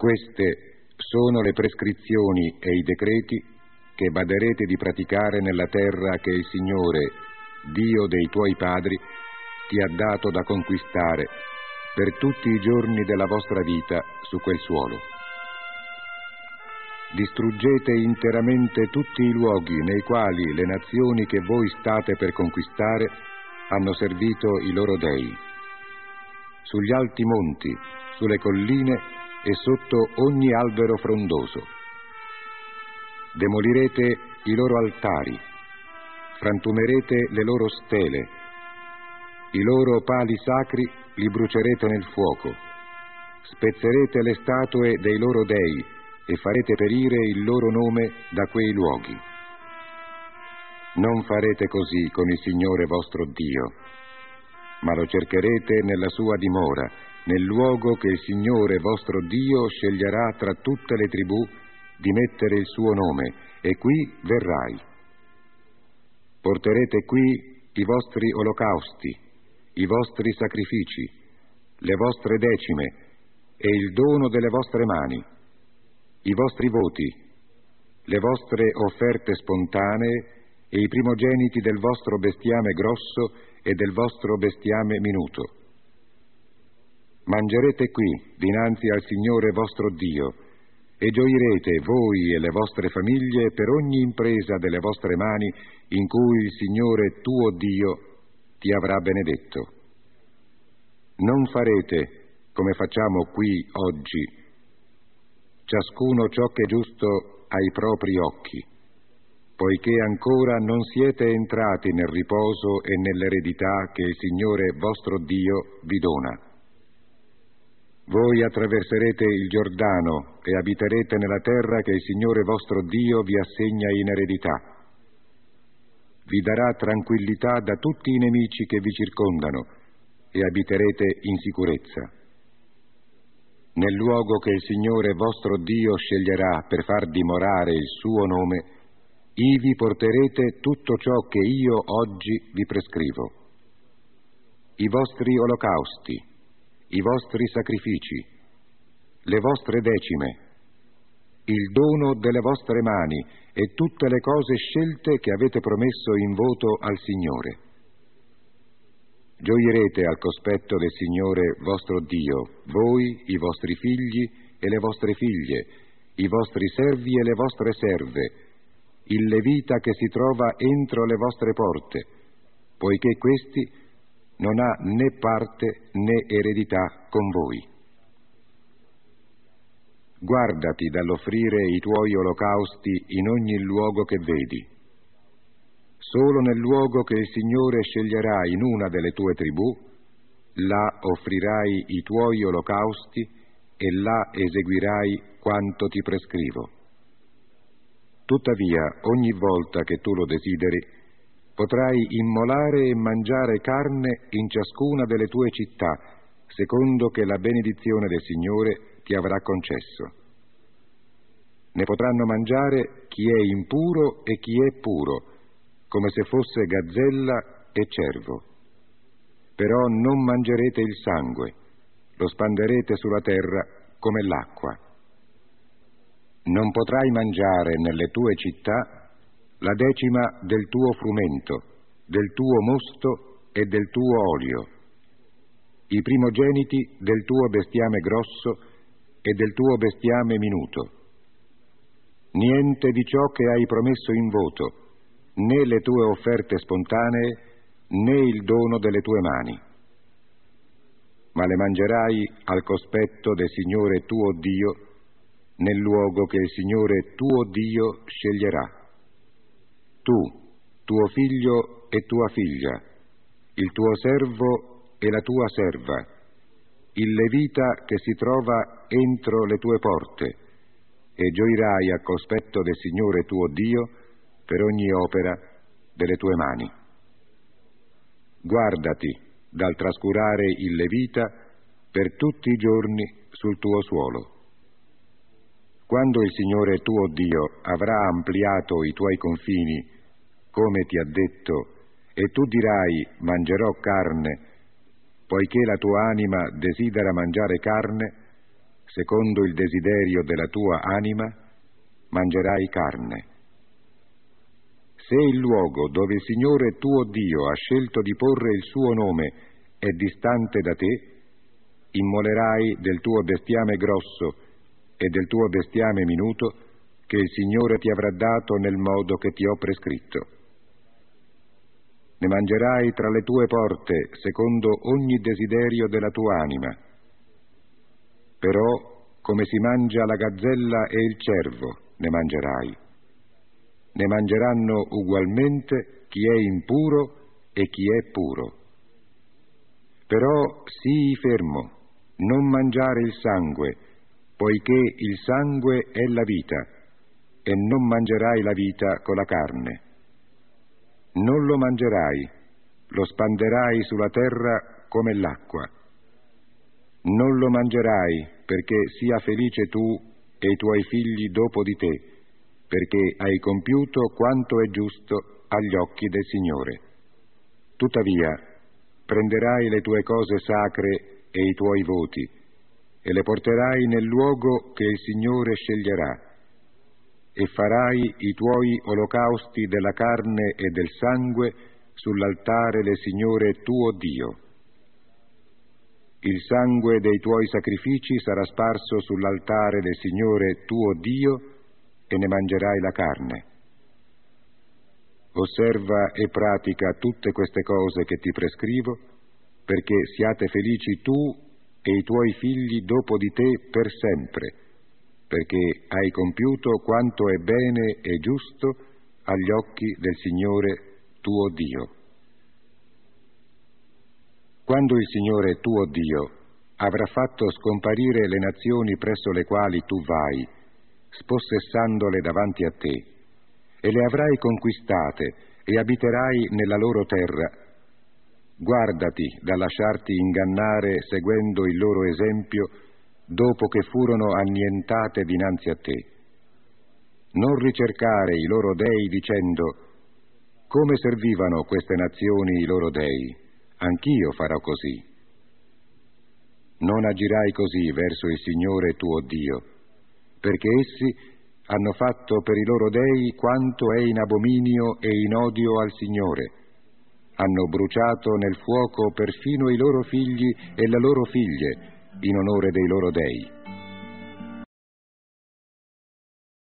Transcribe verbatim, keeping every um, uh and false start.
Queste sono le prescrizioni e i decreti che baderete di praticare nella terra che il Signore, Dio dei tuoi padri, ti ha dato da conquistare per tutti i giorni della vostra vita su quel suolo. Distruggete interamente tutti i luoghi nei quali le nazioni che voi state per conquistare hanno servito i loro dei. Sugli alti monti, sulle colline e sotto ogni albero frondoso. Demolirete i loro altari, frantumerete le loro stele, i loro pali sacri li brucerete nel fuoco, spezzerete le statue dei loro dei e farete perire il loro nome da quei luoghi. Non farete così con il Signore vostro Dio, ma lo cercherete nella sua dimora, nel luogo che il Signore vostro Dio sceglierà tra tutte le tribù di mettere il suo nome, e qui verrai. Porterete qui i vostri olocausti, i vostri sacrifici, le vostre decime e il dono delle vostre mani, i vostri voti, le vostre offerte spontanee e i primogeniti del vostro bestiame grosso e del vostro bestiame minuto. Mangerete qui dinanzi al Signore vostro Dio e gioirete voi e le vostre famiglie per ogni impresa delle vostre mani in cui il Signore tuo Dio ti avrà benedetto. Non farete come facciamo qui oggi, ciascuno ciò che è giusto ai propri occhi, poiché ancora non siete entrati nel riposo e nell'eredità che il Signore vostro Dio vi dona. Voi attraverserete il Giordano e abiterete nella terra che il Signore vostro Dio vi assegna in eredità. Vi darà tranquillità da tutti i nemici che vi circondano e abiterete in sicurezza. Nel luogo che il Signore vostro Dio sceglierà per far dimorare il suo nome, ivi porterete tutto ciò che io oggi vi prescrivo. I vostri olocausti, i vostri sacrifici, le vostre decime, il dono delle vostre mani e tutte le cose scelte che avete promesso in voto al Signore. Gioirete al cospetto del Signore vostro Dio, voi, i vostri figli e le vostre figlie, i vostri servi e le vostre serve, il Levita che si trova entro le vostre porte, poiché questi non ha né parte né eredità con voi. Guardati dall'offrire i tuoi olocausti in ogni luogo che vedi. Solo nel luogo che il Signore sceglierà in una delle tue tribù, là offrirai i tuoi olocausti e là eseguirai quanto ti prescrivo. Tuttavia, ogni volta che tu lo desideri, potrai immolare e mangiare carne in ciascuna delle tue città, secondo che la benedizione del Signore ti avrà concesso. Ne potranno mangiare chi è impuro e chi è puro, come se fosse gazzella e cervo. Però non mangerete il sangue, lo spanderete sulla terra come l'acqua. Non potrai mangiare nelle tue città la decima del tuo frumento, del tuo mosto e del tuo olio, i primogeniti del tuo bestiame grosso e del tuo bestiame minuto. Niente di ciò che hai promesso in voto, né le tue offerte spontanee, né il dono delle tue mani. Ma le mangerai al cospetto del Signore tuo Dio, nel luogo che il Signore tuo Dio sceglierà. Tu, tuo figlio e tua figlia, il tuo servo e la tua serva, il Levita che si trova entro le tue porte, e gioirai a cospetto del Signore tuo Dio per ogni opera delle tue mani. Guardati dal trascurare il Levita per tutti i giorni sul tuo suolo. Quando il Signore tuo Dio avrà ampliato i tuoi confini, come ti ha detto, e tu dirai: mangerò carne, poiché la tua anima desidera mangiare carne, secondo il desiderio della tua anima, mangerai carne. Se il luogo dove il Signore tuo Dio ha scelto di porre il suo nome è distante da te, immolerai del tuo bestiame grosso e del tuo bestiame minuto che il Signore ti avrà dato nel modo che ti ho prescritto. Ne mangerai tra le tue porte secondo ogni desiderio della tua anima. Però, come si mangia la gazzella e il cervo, ne mangerai. Ne mangeranno ugualmente chi è impuro e chi è puro. Però sii fermo, non mangiare il sangue, poiché il sangue è la vita, e non mangerai la vita con la carne. Non lo mangerai, lo spanderai sulla terra come l'acqua. Non lo mangerai, perché sia felice tu e i tuoi figli dopo di te, perché hai compiuto quanto è giusto agli occhi del Signore. Tuttavia, prenderai le tue cose sacre e i tuoi voti, e le porterai nel luogo che il Signore sceglierà, e farai i tuoi olocausti della carne e del sangue sull'altare del Signore tuo Dio. Il sangue dei tuoi sacrifici sarà sparso sull'altare del Signore tuo Dio, e ne mangerai la carne. Osserva e pratica tutte queste cose che ti prescrivo, perché siate felici tu e i tuoi figli dopo di te per sempre, perché hai compiuto quanto è bene e giusto agli occhi del Signore tuo Dio. Quando il Signore tuo Dio avrà fatto scomparire le nazioni presso le quali tu vai, spossessandole davanti a te, e le avrai conquistate e abiterai nella loro terra, guardati da lasciarti ingannare seguendo il loro esempio dopo che furono annientate dinanzi a te. Non ricercare i loro dei dicendo: come servivano queste nazioni i loro dei? Anch'io farò così. Non agirai così verso il Signore tuo Dio, perché essi hanno fatto per i loro dei quanto è in abominio e in odio al Signore. Hanno bruciato nel fuoco perfino i loro figli e le loro figlie in onore dei loro dei.